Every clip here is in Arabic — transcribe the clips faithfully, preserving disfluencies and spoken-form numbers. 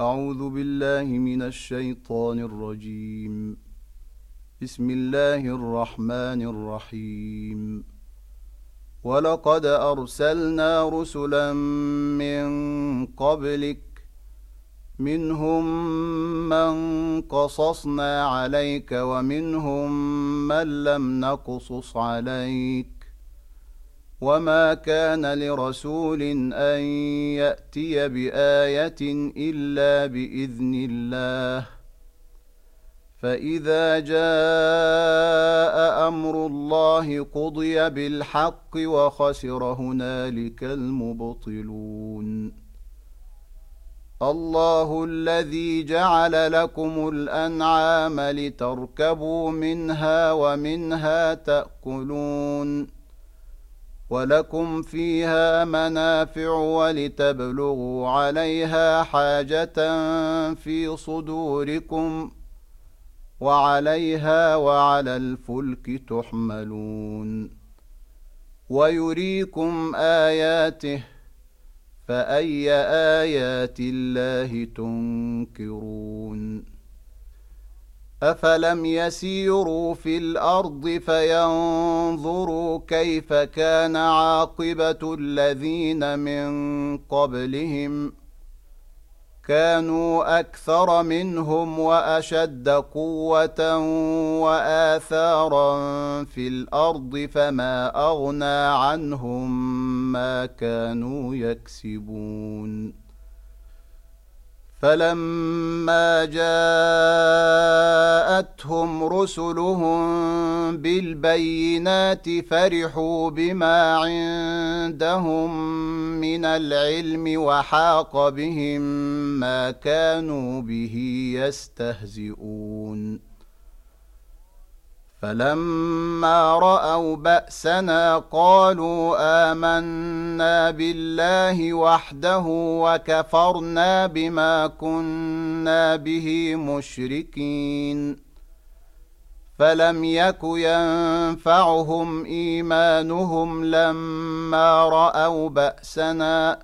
أعوذ بالله من الشيطان الرجيم. بسم الله الرحمن الرحيم. ولقد أرسلنا رسلا من قبلك منهم من قصصنا عليك ومنهم من لم نقصص عليك وما كان لرسول أن يأتي بآية إلا بإذن الله فإذا جاء أمر الله قضي بالحق وخسر هنالك المبطلون. الله الذي جعل لكم الأنعام لتركبوا منها ومنها تأكلون ولكم فيها منافع ولتبلغوا عليها حاجة في صدوركم وعليها وعلى الفلك تحملون ويريكم آياته فأي آيات الله تنكرون. أفلم يسيروا في الأرض فينظروا كيف كان عاقبة الذين من قبلهم كانوا أكثر منهم وأشد قوة وآثارا في الأرض فما أغنى عنهم ما كانوا يكسبون. فلما جاءتهم رسلهم بالبينات فرحوا بما عندهم من العلم وحاق بهم ما كانوا به يستهزئون. فلما رأوا بأسنا قالوا آمنا بالله وحده وكفرنا بما كنا به مشركين. فلم يك ينفعهم إيمانهم لما رأوا بأسنا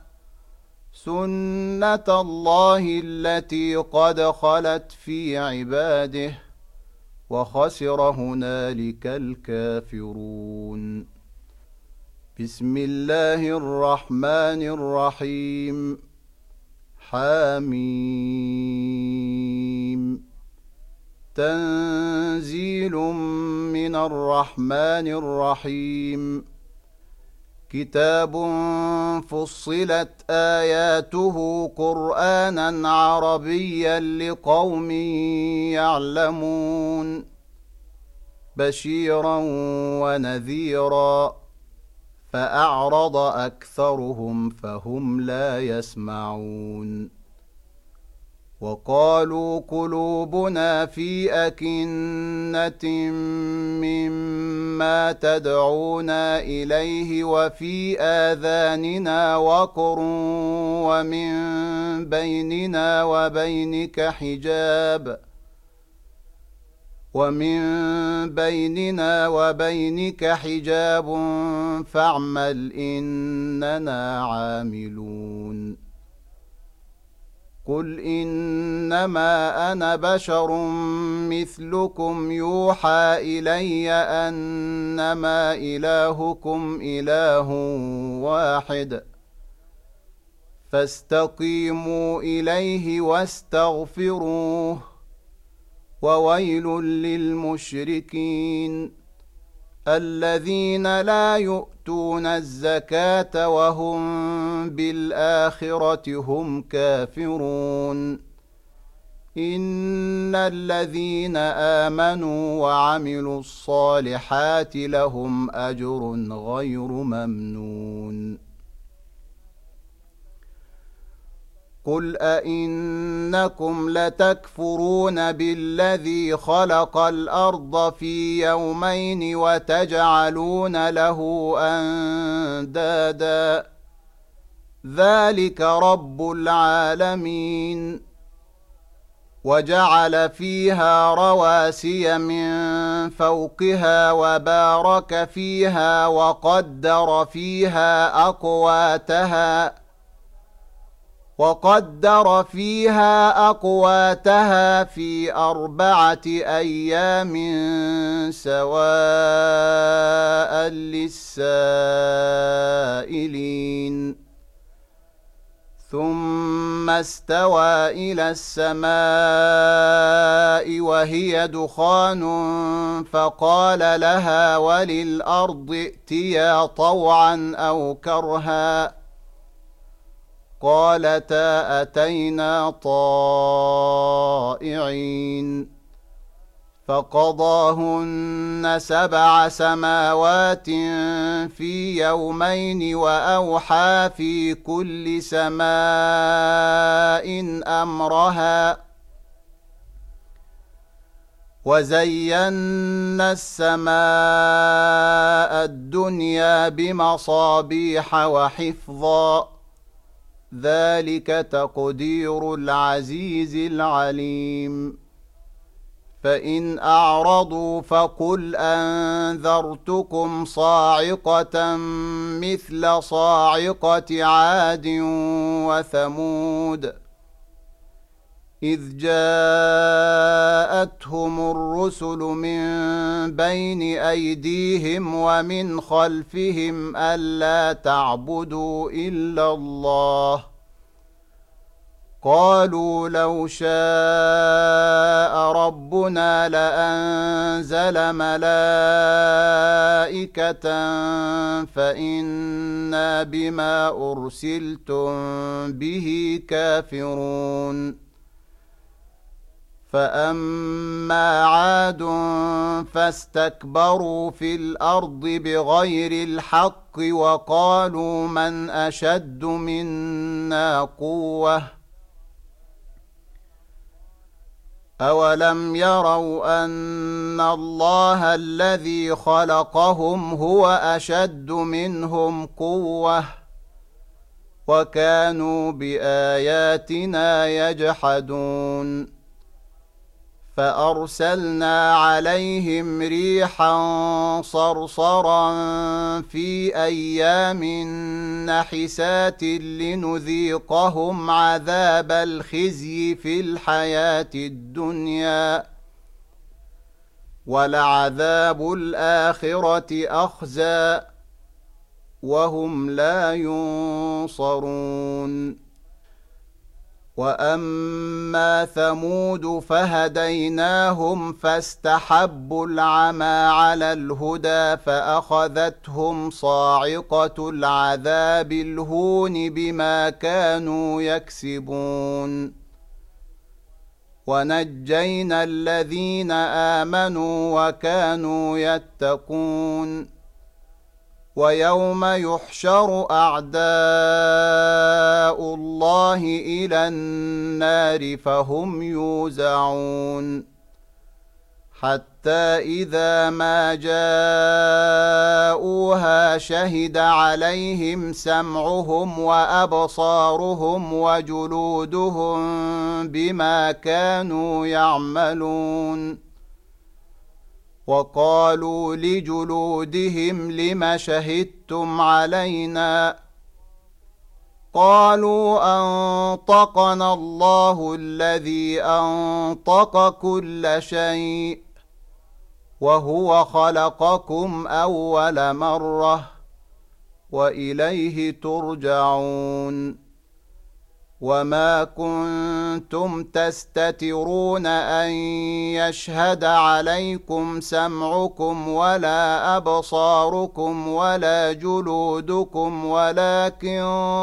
سنة الله التي قد خلت في عباده وخسر هنالك الكافرون. بسم الله الرحمن الرحيم. حميم. تنزيل من الرحمن الرحيم. كتاب فصلت آياته قرآنا عربيا لقوم يعلمون بشيرا ونذيرا فأعرض أكثرهم فهم لا يسمعون. وقالوا قلوبنا في أكنة مما تدعونا إليه وفي آذاننا وقر ومن بيننا وبينك حجاب ومن بيننا وبينك حجاب فاعمل إننا عاملون. قل إنما أنا بشر مثلكم يوحى إلي أنما إلهكم إله واحد فاستقيموا إليه واستغفروه وويل للمشركين الذين لا يؤتون الزكاة وهم بالآخرة هم كافرون. إن الذين آمنوا وعملوا الصالحات لهم أجر غير ممنون. قل أئنكم لتكفرون بالذي خلق الأرض في يومين وتجعلون له أندادا ذلك رب العالمين. وجعل فيها رواسي من فوقها وبارك فيها وقدر فيها أقواتها وقدر فيها أقواتها في أربعة أيام سواء للسائلين ثم استوى إلى السماء وهي دخان فقال لها وللأرض ائتيا طوعا أو كرها قالتا أتينا طائعين فقضاهن سبع سماوات في يومين وأوحى في كل سماء أمرها وزينا السماء الدنيا بمصابيح وحفظا ذلك تقدير العزيز العليم فإن أعرضوا فقل أنذرتكم صاعقة مثل صاعقة عاد وثمود إذ جاءتهم الرسل من بين أيديهم ومن خلفهم ألا تعبدوا إلا الله قالوا لو شاء ربنا لأنزل ملائكة فإنا بما أرسلتم به كافرون فأما عاد فاستكبروا في الأرض بغير الحق وقالوا من أشد منا قوة أولم يروا أن الله الذي خلقهم هو أشد منهم قوة وكانوا بآياتنا يجحدون فأرسلنا عليهم ريحا صرصرا في أيام نحسات لنذيقهم عذاب الخزي في الحياة الدنيا ولعذاب الآخرة أخزى وهم لا ينصرون وأما ثمود فهديناهم فاستحبوا العمى على الهدى فأخذتهم صاعقة العذاب الهون بما كانوا يكسبون ونجينا الذين آمنوا وكانوا يتقون ويوم يحشر أعداء الله إلى النار فهم يوزعون حتى إذا ما جاءوها شهد عليهم سمعهم وأبصارهم وجلودهم بما كانوا يعملون وقالوا لجلودهم لم شهدتم علينا قالوا أنطقنا الله الذي أنطق كل شيء وهو خلقكم أول مرة وإليه ترجعون وما كنتم تستترون أن يشهد عليكم سمعكم ولا أبصاركم ولا جلودكم ولكن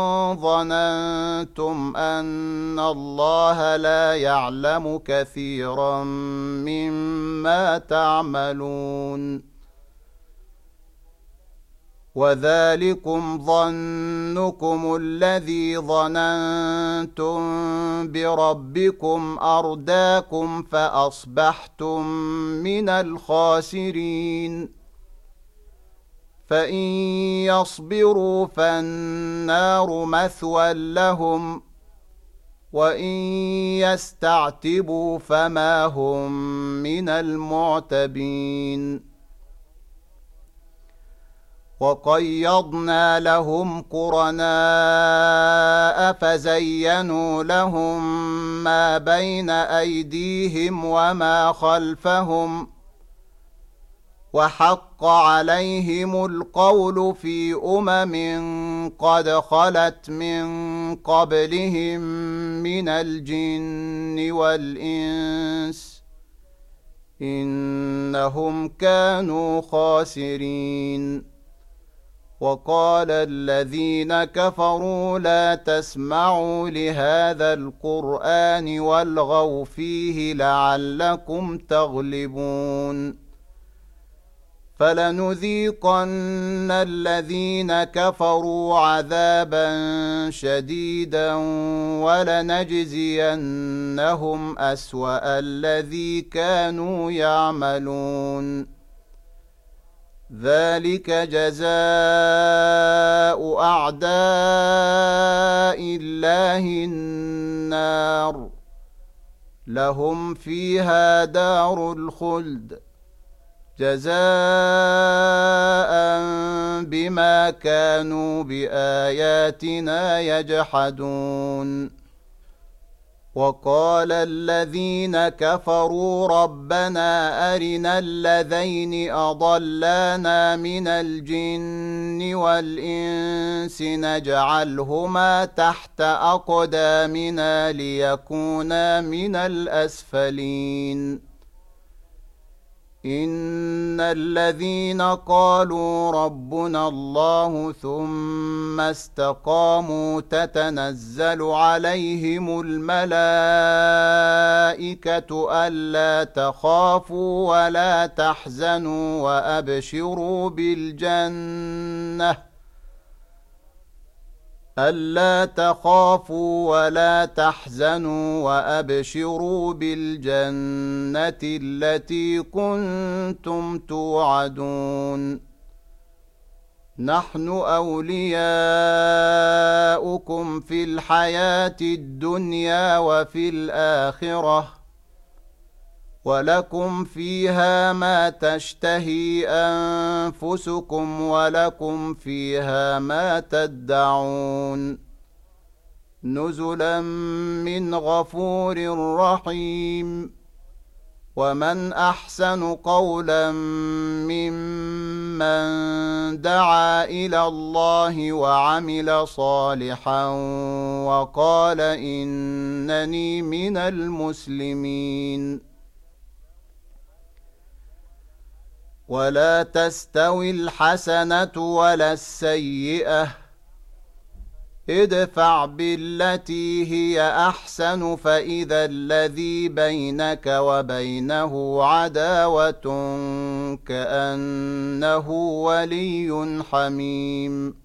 ظننتم أن الله لا يعلم كثيرا مما تعملون وذلكم ظنكم الذي ظننتم بربكم أرداكم فأصبحتم من الخاسرين فإن يصبروا فالنار مثوى لهم وإن يستعتبوا فما هم من المعتبين وقيضنا لهم قرناء فزينوا لهم ما بين أيديهم وما خلفهم وحق عليهم القول في أمم قد خلت من قبلهم من الجن والإنس إنهم كانوا خاسرين. وقال الذين كفروا لا تسمعوا لهذا القرآن والغوا فيه لعلكم تغلبون. فلنذيقن الذين كفروا عذابا شديدا ولنجزينهم أسوأ الذي كانوا يعملون. ذلك جزاء أعداء الله النار لهم فيها دار الخلد جزاء بما كانوا بآياتنا يجحدون. وقال الذين كفروا ربنا أرنا الذين أضلانا من الجن والإنس نجعلهما تحت أقدامنا ليكونا من الأسفلين. إن الذين قالوا ربنا الله ثم استقاموا تتنزل عليهم الملائكة ألا تخافوا ولا تحزنوا وأبشروا بالجنة ألا تخافوا ولا تحزنوا وأبشروا بالجنة التي كنتم توعدون. نحن أولياؤكم في الحياة الدنيا وفي الآخرة ولكم فيها ما تشتهي أنفسكم ولكم فيها ما تدعون نزلا من غفور رحيم. ومن أحسن قولا ممن دعا إلى الله وعمل صالحا وقال إنني من المسلمين. ولا تستوي الحسنة ولا السيئة ادفع بالتي هي أحسن فإذا الذي بينك وبينه عداوة كأنه ولي حميم.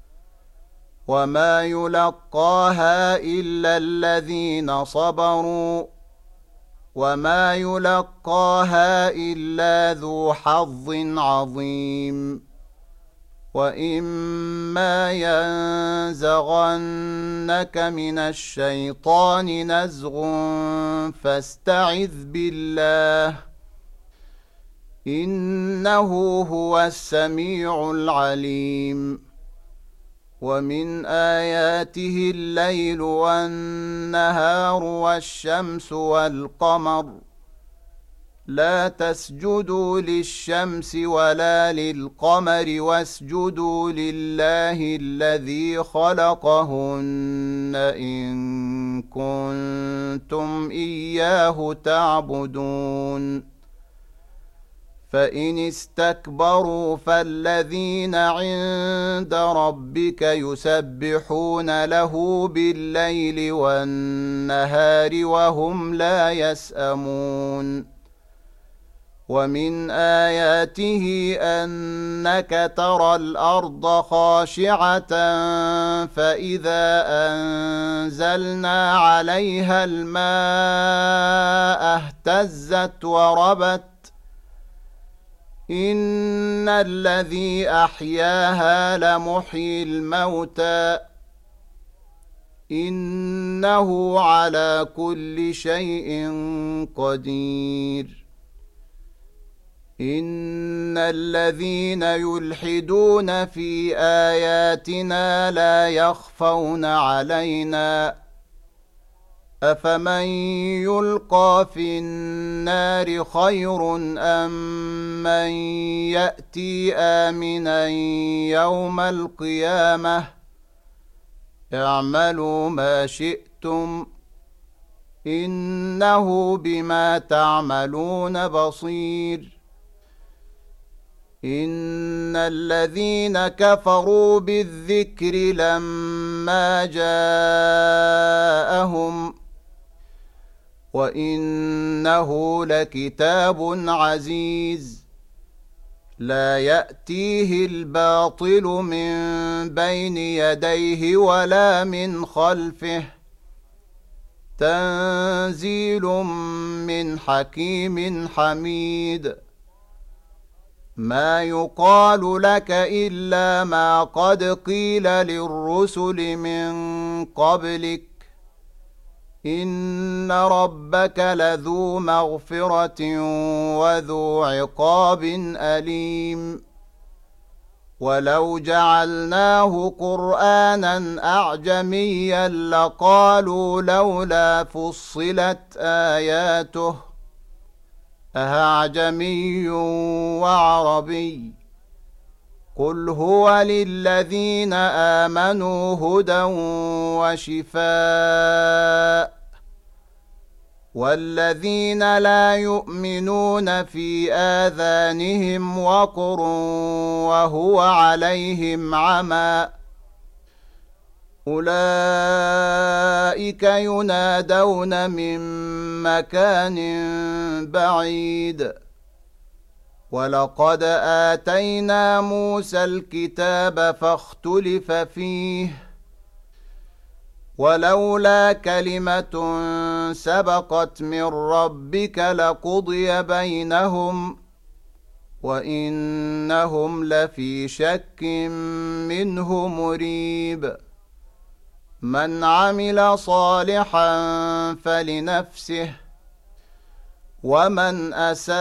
وما يلقاها إلا الذين صبروا وما يلقاها إلا ذو حظ عظيم. وإما ينزغنك من الشيطان نزغ فاستعذ بالله إنه هو السميع العليم. ومن آياته الليل والنهار والشمس والقمر لا تسجدوا للشمس ولا للقمر واسجدوا لله الذي خلقهن إن كنتم إياه تعبدون. فإن استكبروا فالذين عند ربك يسبحون له بالليل والنهار وهم لا يسأمون. ومن آياته أنك ترى الأرض خاشعة فإذا أنزلنا عليها الماء اهتزت وربت إن الذي أحياها لمحيي الموتى إنه على كل شيء قدير. إن الذين يلحدون في آياتنا لا يخفون علينا أفمن يلقى في النار خير أم من يأتي آمنا يوم القيامة اعملوا ما شئتم إنه بما تعملون بصير إن الذين كفروا بالذكر لما جاءهم وإنه لكتاب عزيز لا يأتيه الباطل من بين يديه ولا من خلفه تنزيل من حكيم حميد ما يقال لك إلا ما قد قيل للرسل من قبلك إن ربك لذو مغفرة وذو عقاب أليم ولو جعلناه قرآنا أعجميا لقالوا لولا فصلت آياته أأعجمي وعربي قل هو للذين آمنوا هدى وشفاء والذين لا يؤمنون في آذانهم وقر وهو عليهم عمى أولئك ينادون من مكان بعيد ولقد آتينا موسى الكتاب فاختلف فيه ولولا كلمة سبقت من ربك لقضي بينهم وإنهم لفي شك منه مريب من عمل صالحا فلنفسه ومن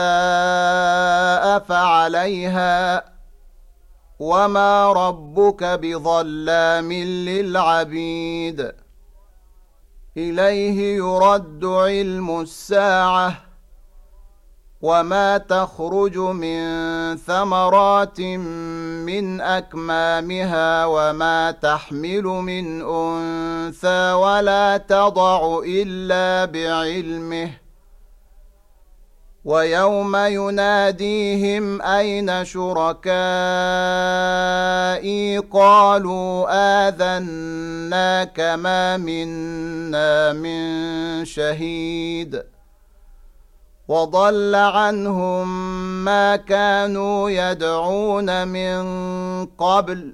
أساء فعليها وما ربك بظلام للعبيد إليه يرد علم الساعة وما تخرج من ثمرات من أكمامها وما تحمل من أنثى ولا تضع إلا بعلمه ويوم يناديهم أين شركائي قالوا آذناك ما منا من شهيد وضل عنهم ما كانوا يدعون من قبل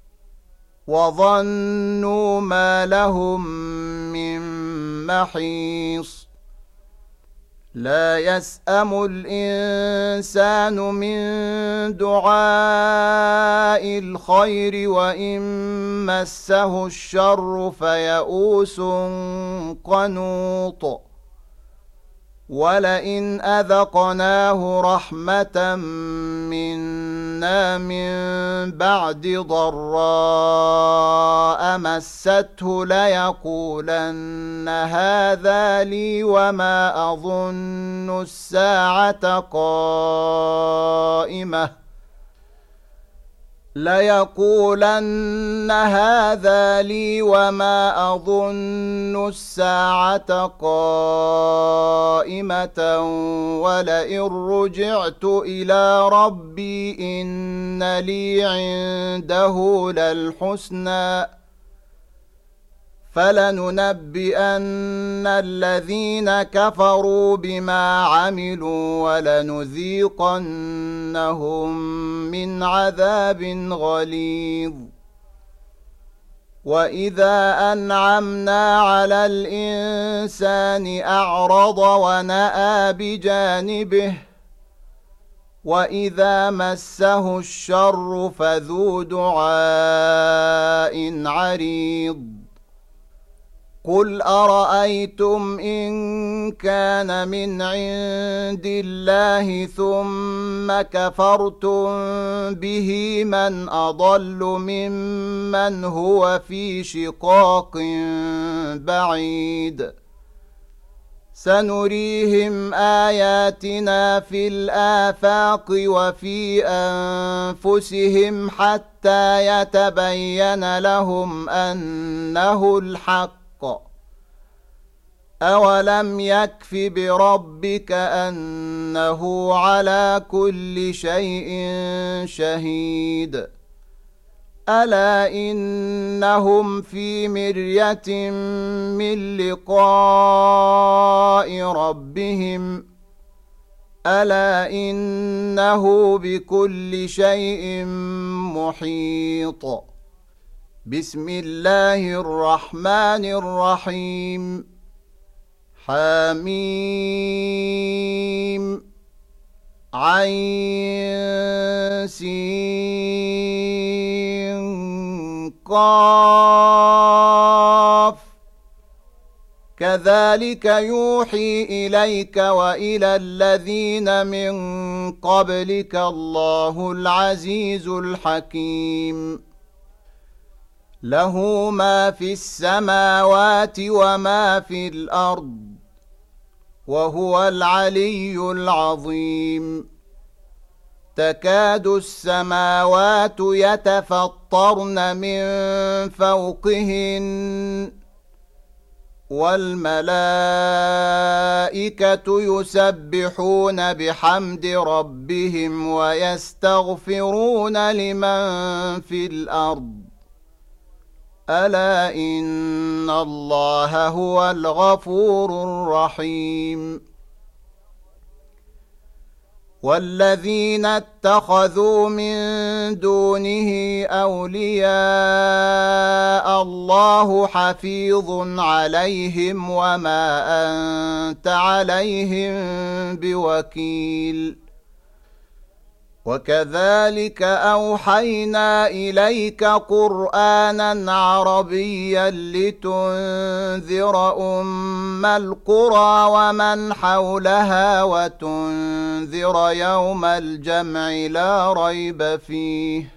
وظنوا ما لهم من محيص لا يسأم الإنسان من دعاء الخير وإن مسه الشر فيئوس قنوط ولئن أذقناه رحمة منا من بعد ضراء مسته ليقولن هذا لي وما أظن الساعة قائمة ليقولن هذا لي وما أظن الساعة قائمة ولئن رجعت إلى ربي إن لي عنده للحسنى فلننبئن الذين كفروا بما عملوا ولنذيقنهم من عذاب غليظ وإذا أنعمنا على الإنسان أعرض ونأى بجانبه وإذا مسه الشر فذو دعاء عريض قل أرأيتم إن كان من عند الله ثم كفرتم به من أضل ممن هو في شقاق بعيد سنريهم آياتنا في الآفاق وفي أنفسهم حتى يتبين لهم أنه الحق أولم يكف بربك أنه على كل شيء شهيد ألا إنهم في مرية من لقاء ربهم ألا إنه بكل شيء محيط بسم الله الرحمن الرحيم حميم عين سين قاف كذلك يوحي إليك وإلى الذين من قبلك الله العزيز الحكيم له ما في السماوات وما في الأرض وهو العلي العظيم تكاد السماوات يتفطرن من فوقهن والملائكة يسبحون بحمد ربهم ويستغفرون لمن في الأرض ألا إن الله هو الغفور الرحيم والذين اتخذوا من دونه أولياء الله حفيظ عليهم وما أنت عليهم بوكيل وكذلك أوحينا إليك قرآنا عربيا لتنذر أم القرى ومن حولها وتنذر يوم الجمع لا ريب فيه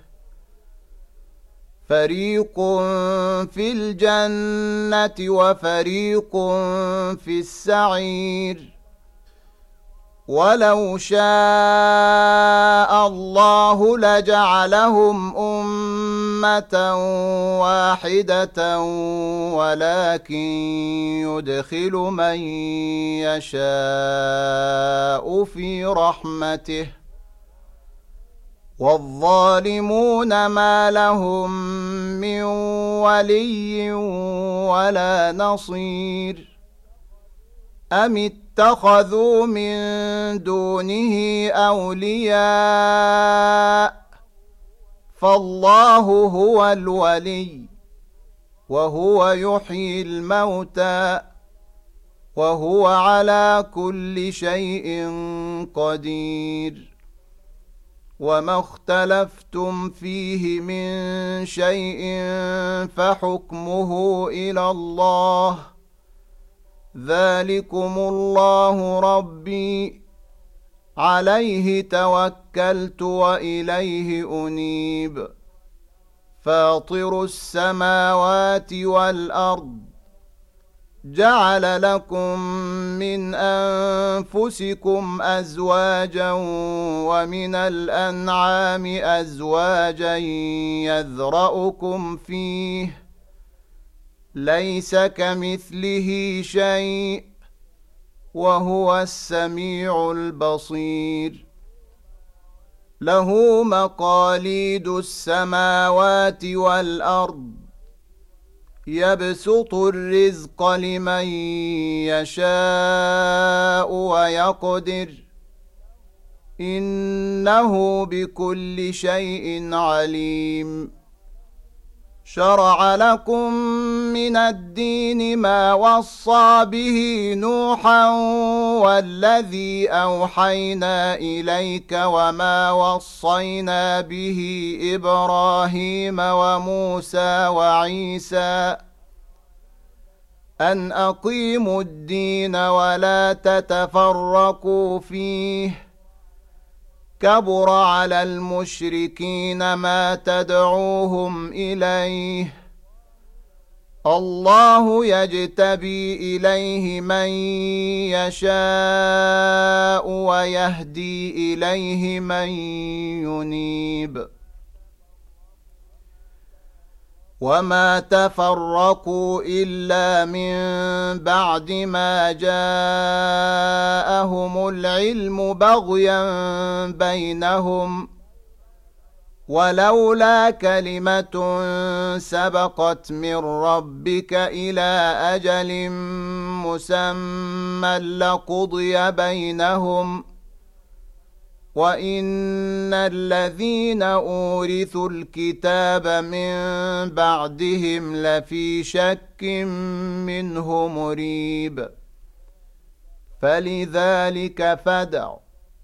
فريق في الجنة وفريق في السعير ولو شاء الله لجعلهم أمة واحدة ولكن يدخل من يشاء في رحمته والظالمون ما لهم من ولي ولا نصير أم اتخذوا من دونه أولياء فالله هو الولي وهو يحيي الموتى وهو على كل شيء قدير وما اختلفتم فيه من شيء فحكمه إلى الله ذلكم الله ربي عليه توكلت وإليه أنيب فاطر السماوات والأرض جعل لكم من أنفسكم أزواجا ومن الأنعام أزواجا يذرأكم فيه ليس كمثله شيء وهو السميع البصير له مقاليد السماوات والأرض يبسط الرزق لمن يشاء ويقدر إنه بكل شيء عليم شرع لكم من الدين ما وصى به نوحا والذي أوحينا إليك وما وصينا به إبراهيم وموسى وعيسى أن أقيموا الدين ولا تتفرقوا فيه كبر على المشركين ما تدعوهم إليه الله يجتبي إليه من يشاء ويهدي إليه من ينيب وما تفرقوا إلا من بعد ما جاءهم العلم بغيا بينهم ولولا كلمة سبقت من ربك إلى أجل مسمى لقضي بينهم وإن الذين أورثوا الكتاب من بعدهم لفي شك منه مريب فلذلك فادع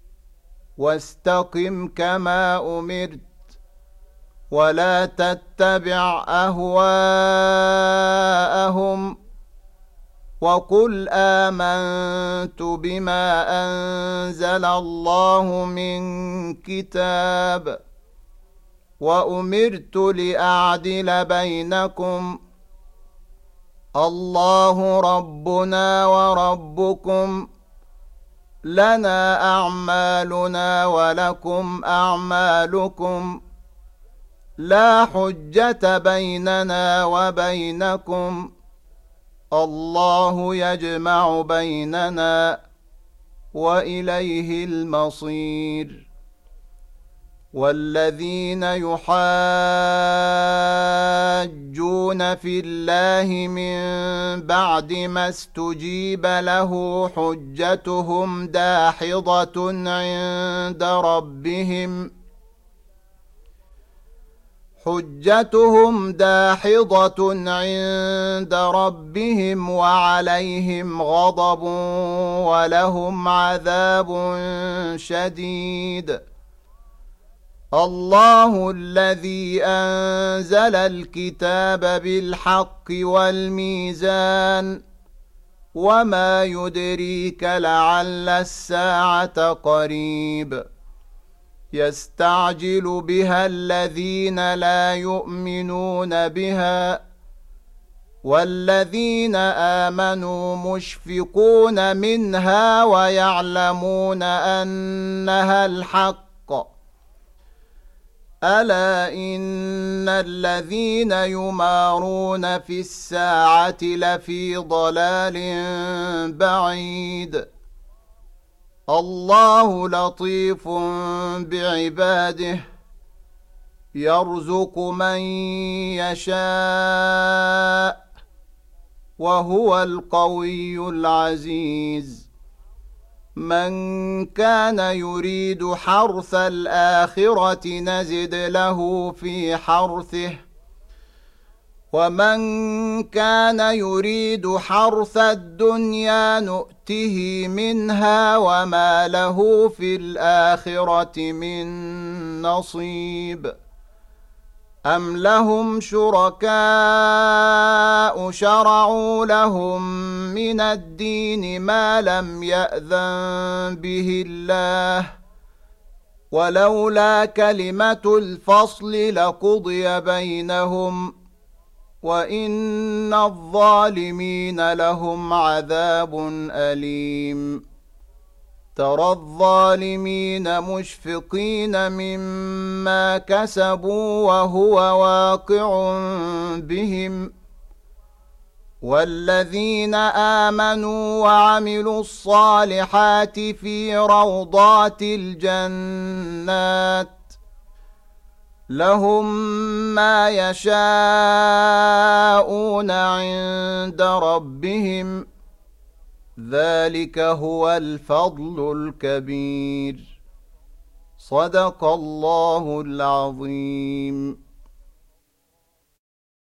واستقم كما أمرت ولا تتبع أهواءهم وقل آمنت بما أنزل الله من كتاب وأمرت لأعدل بينكم الله ربنا وربكم لنا أعمالنا ولكم أعمالكم لا حجة بيننا وبينكم الله يجمع بيننا وإليه المصير والذين يحاجون في الله من بعد ما استجيب له حجتهم داحضة عند ربهم حجتهم داحضة عند ربهم وعليهم غضب ولهم عذاب شديد الله الذي أنزل الكتاب بالحق والميزان وما يدريك لعل الساعة قريب يستعجل بها الذين لا يؤمنون بها والذين آمنوا مشفقون منها ويعلمون أنها الحق ألا إن الذين يمارون في الساعة لفي ضلال بعيد الله لطيف بعباده يرزق من يشاء وهو القوي العزيز من كان يريد حرث الآخرة نزد له في حرثه ومن كان يريد حرث الدنيا نؤته منها وما له في الآخرة من نصيب أم لهم شركاء شرعوا لهم من الدين ما لم يأذن به الله ولولا كلمة الفصل لقضي بينهم وإن الظالمين لهم عذاب أليم ترى الظالمين مشفقين مما كسبوا وهو واقع بهم والذين آمنوا وعملوا الصالحات في روضات الجنات لهم ما يشاءون عند ربهم ذلك هو الفضل الكبير صدق الله العظيم.